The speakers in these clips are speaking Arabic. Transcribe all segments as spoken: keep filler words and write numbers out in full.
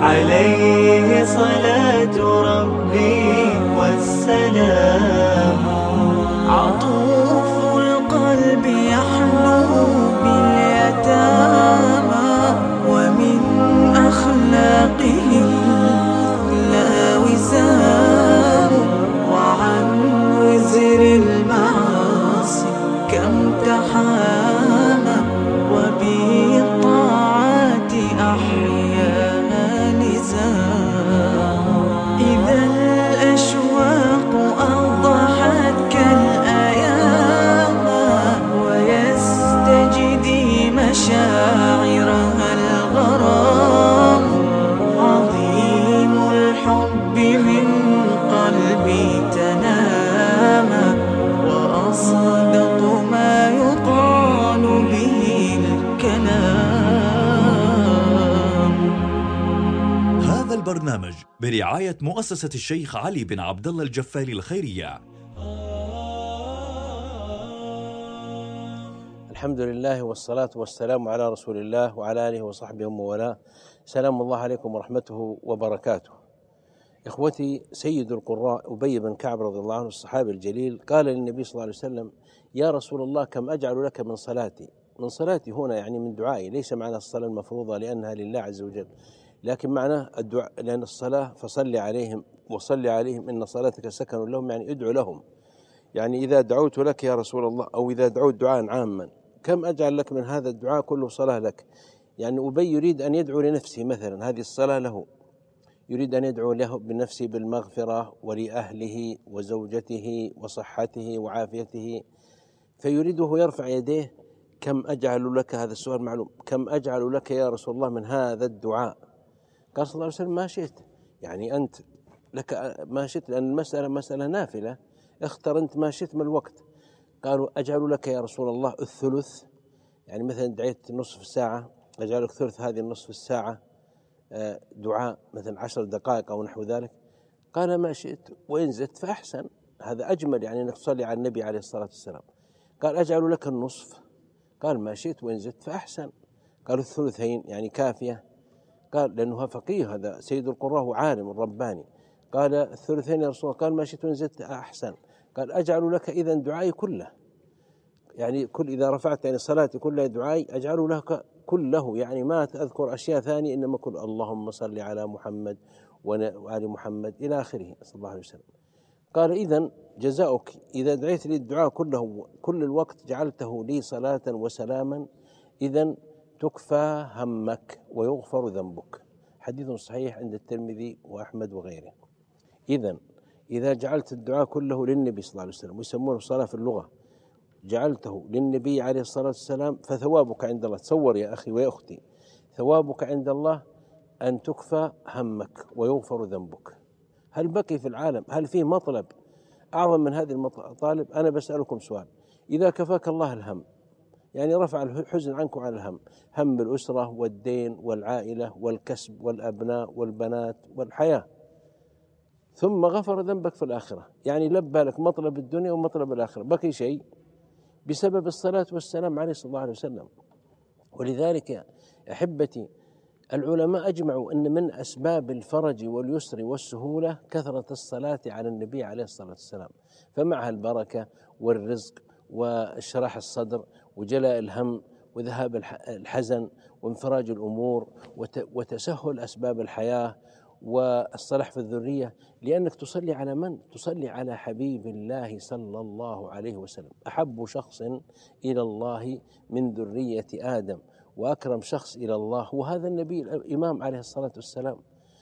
عليه صلاة ربي والسلام. عطوف القلب يحلو باليتامى، ومن أخلاقه لا وسام. وعن وزر المعاصي كم تحامى، وبالطاعات أحيانا لزام. إذا الأشواق أضحت كالأيام، ويستجدي مشاعرها الغرام. عظيم الحب من قلبي تنامى، وأصدق ما يقال به الكلام. هذا البرنامج برعاية مؤسسة الشيخ علي بن عبد الله الجفاري الخيرية. الحمد لله والصلاة والسلام على رسول الله وعلى آله وصحبه ومن والاه. سلام الله عليكم ورحمته وبركاته. إخوتي، سيد القراء أبي بن كعب رضي الله عنه الصحابي الجليل قال للنبي صلى الله عليه وسلم: يا رسول الله، كم أجعل لك من صلاتي؟ من صلاتي هنا يعني من دعائي، ليس معنى الصلاة المفروضة لأنها لله عز وجل، لكن معناه الدعاء، لأن الصلاة فصل عليهم وصل عليهم إن صلاتك سكن لهم، يعني ادعو لهم. يعني إذا دعوت لك يا رسول الله، أو إذا دعوت دعاء عاما، كم أجعل لك من هذا الدعاء كله صلاة لك؟ يعني أبي يريد أن يدعو لنفسه مثلا، هذه الصلاة له، يريد أن يدعو له بنفسه بالمغفرة ولأهله وزوجته وصحته وعافيته، فيريده يرفع يديه: كم أجعل لك، هذا السؤال معلوم، كم أجعل لك يا رسول الله من هذا الدعاء؟ قال صلى الله عليه وسلم: ما شئت، يعني أنت لك ما شئت، لأن المسألة مسألة نافلة، اختر أنت ما شئت من الوقت. قالوا: أجعل لك يا رسول الله الثلث، يعني مثلا دعيت نصف ساعة، أجعل لك ثلث هذه النصف الساعة دعاء، مثلا عشر دقائق أو نحو ذلك. قال: ما شئت، وإن زدت فأحسن، هذا أجمل، يعني أنك تصلي على النبي عليه الصلاة والسلام. قال: أجعل لك النصف. قال: ما شئت، وإن زدت فأحسن. قالوا: الثلثين يعني كافية. قال: لأنه فقيه، هذا سيد القراء وعالم رباني. قال: الثلثين يا رسول الله. قال: ما شئت وإن زدت أحسن. قال: أجعل لك إذن دعائي كله، يعني كل إذا رفعت يعني صلاتي كلها دعائي أجعل لك كله، يعني ما أذكر أشياء ثانية، إنما كل اللهم صل على محمد وآل محمد إلى آخره صلى الله عليه وسلم. قال: إذن جزاؤك إذا دعيت لي الدعاء كله كل الوقت جعلته لي صلاة وسلاما، إذن تكفى همك ويغفر ذنبك. حديث صحيح عند الترمذي وأحمد وغيره. إذن إذا جعلت الدعاء كله للنبي صلى الله عليه وسلم، ويسمونه الصلاة في اللغة، جعلته للنبي عليه الصلاة والسلام، فثوابك عند الله، تصور يا أخي ويا أختي، ثوابك عند الله أن تكفى همك ويغفر ذنبك. هل بقي في العالم، هل فيه مطلب أعظم من هذه المطالب؟ أنا بسألكم سؤال: إذا كفاك الله الهم، يعني رفع الحزن عنكم عن الهم، هم الأسرة والدين والعائلة والكسب والأبناء والبنات والحياة، ثم غفر ذنبك في الآخرة، يعني لبى لك مطلب الدنيا ومطلب الآخرة، بقي شيء بسبب الصلاة والسلام عليه صلى الله عليه وسلم. ولذلك يا أحبتي، العلماء أجمعوا أن من أسباب الفرج واليسر والسهولة كثرة الصلاة على النبي عليه الصلاة والسلام، فمعها البركة والرزق وشرح الصدر وجلاء الهم وذهاب الحزن وانفراج الأمور وتسهل أسباب الحياة والصلاح في الذرية، لأنك تصلي على من؟ تصلي على حبيب الله صلى الله عليه وسلم، أحب شخص إلى الله من ذرية آدم، وأكرم شخص إلى الله هو هذا النبي الإمام عليه الصلاة والسلام.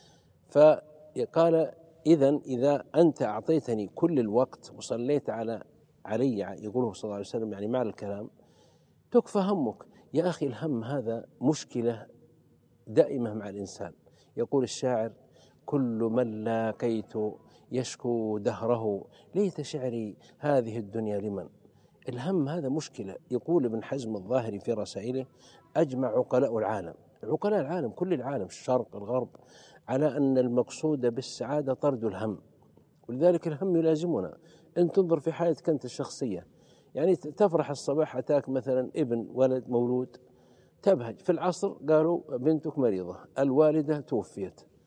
فقال: إذن إذا أنت أعطيتني كل الوقت وصليت على علي، يقوله صلى الله عليه وسلم يعني مع الكلام، تكفى همك. يا أخي، الهم هذا مشكلة دائمة مع الإنسان. يقول الشاعر: كل من لاقيت يشكو دهره، ليت شعري هذه الدنيا لمن. الهم هذا مشكلة. يقول ابن حزم الظاهري في رسائله: أجمع عقلاء العالم، عقلاء العالم كل العالم الشرق الغرب، على أن المقصود بالسعادة طرد الهم. ولذلك الهم يلازمنا. أن تنظر في حياتك أنت الشخصية، يعني تفرح الصباح أتاك مثلا ابن ولد مولود، تبهج. في العصر قالوا بنتك مريضة، الوالدة توفيت،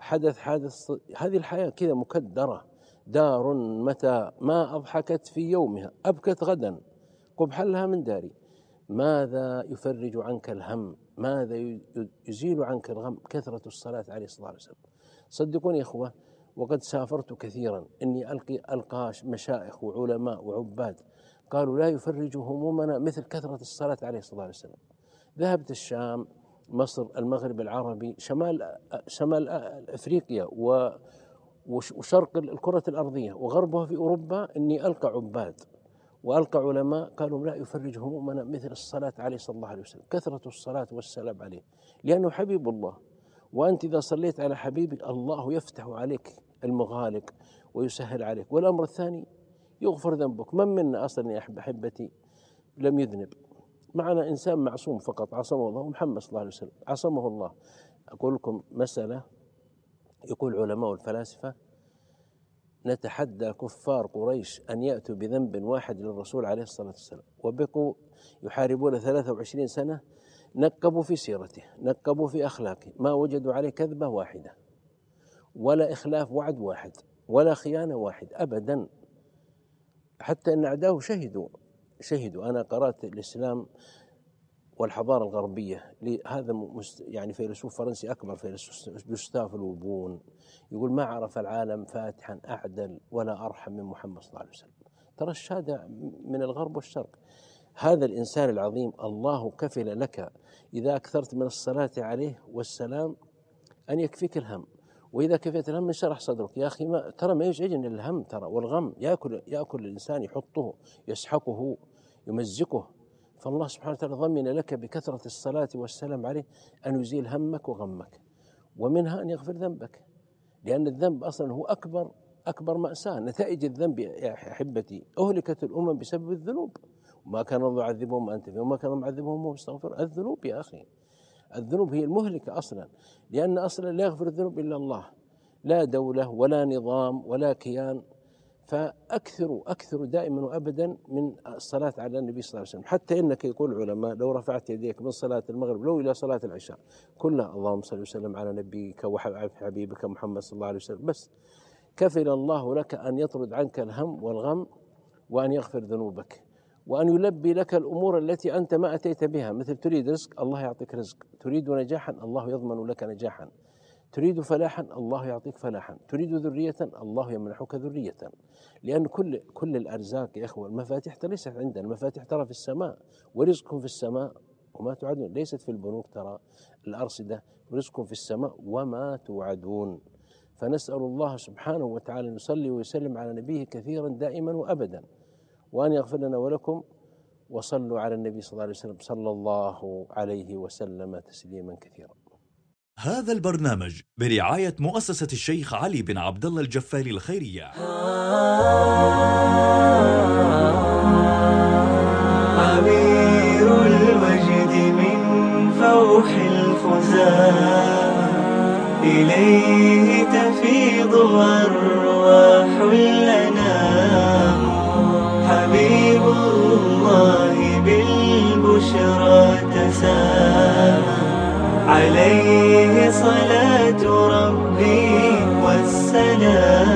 حدث حادث، هذه الحياة كذا مكدرة، دار متى ما أضحكت في يومها أبكت غدا قبحا لها من داري. ماذا يفرج عنك الهم؟ ماذا يزيل عنك الغم؟ كثرة الصلاة عليه الصلاة والسلام. صدقوني يا إخوة، وقد سافرت كثيرا، إني ألقي ألقى مشائخ وعلماء وعباد قالوا لا يفرج همومنا مثل كثرة الصلاة عليه الصلاة والسلام. ذهبت الشام، مصر، المغرب العربي، شمال شمال أفريقيا وشرق الكرة الأرضية وغربها في أوروبا، إني ألقى عباد وألقى علماء قالوا لا يفرج همومنا مثل الصلاة عليه صلى الله عليه وسلم، كثرة الصلاة والسلام عليه، لأنه حبيب الله. وأنت إذا صليت على حبيبك الله يفتح عليك المغالق ويسهل عليك. والأمر الثاني يغفر ذنبك. من منا أصلا يا أحبتي لم يذنب؟ معنا إنسان معصوم فقط عصمه الله، محمد صلى الله عليه وسلم عصمه الله. أقول لكم مسألة، يقول علماء الفلاسفة نتحدى كفار قريش أن يأتوا بذنب واحد للرسول عليه الصلاة والسلام، وبقوا يحاربون ثلاثة وعشرين سنة، نقبوا في سيرته، نقبوا في أخلاقه، ما وجدوا عليه كذبة واحدة ولا إخلاف وعد واحد ولا خيانة واحد أبدا، حتى أن أعداؤه شهدوا شهدوا أنا قرأت الإسلام والحضارة الغربية لهذا يعني فيلسوف فرنسي أكبر فيلسوف جوستاف لوبون، يقول ما عرف العالم فاتحا أعدل ولا أرحم من محمد صلى الله عليه وسلم. ترى الشهادة من الغرب والشرق. هذا الإنسان العظيم الله كفل لك إذا أكثرت من الصلاة عليه والسلام أن يكفيك الهم، وإذا كفيت الهم انشرح صدرك. يا أخي ما ترى ما يزعجني الهم ترى والغم، يأكل يأكل الإنسان، يحطه يسحقه يمزقه. فالله سبحانه وتعالى ضمن لك بكثرة الصلاة والسلام عليه أن يزيل همك وغمك، ومنها أن يغفر ذنبك، لأن الذنب أصلا هو أكبر أكبر مأساة. نتائج الذنب يا أحبتي أهلكت الأمم بسبب الذنوب، وما كان الله يعذبهم وأنت فيهم وما كان معذبهم وهم يستغفرون. الذنوب يا أخي، الذنوب هي المهلكة أصلا، لأن أصلا لا يغفر الذنوب إلا الله، لا دولة ولا نظام ولا كيان. فأكثروا أكثروا دائما وأبدا من الصلاة على النبي صلى الله عليه وسلم، حتى إنك يقول العلماء لو رفعت يديك من صلاة المغرب لو إلى صلاة العشاء كلها اللهم صل وسلم على نبيك وحبيبك محمد صلى الله عليه وسلم، بس كفل الله لك أن يطرد عنك الهم والغم وأن يغفر ذنوبك وأن يلبي لك الأمور التي أنت ما أتيت بها. مثل تريد رزق الله يعطيك رزق، تريد نجاحا الله يضمن لك نجاحا، تريد فلاحا الله يعطيك فلاحا، تريد ذرية الله يمنحك ذرية. لأن كل كل الأرزاق يا إخوة المفاتيح ليست عندنا، المفاتيح ترى في السماء، ورزقكم في السماء وما توعدون، ليست في البنوك ترى الأرصدة، رزقكم في السماء وما توعدون. فنسأل الله سبحانه وتعالى أن يصلي ويسلم على نبيه كثيرا دائما وأبدا، وأن يغفر لنا ولكم. وصلوا على النبي صلى الله عليه وسلم صلى الله عليه وسلم تسليما كثيرا. هذا البرنامج برعاية مؤسسة الشيخ علي بن عبد الله الجفالي الخيرية. عبير المجد من فوح الخزان، إليه تفيض أرواح الأنام، حبيب الله بالبشرى تسامى، عليه صلاة ربي والسلام.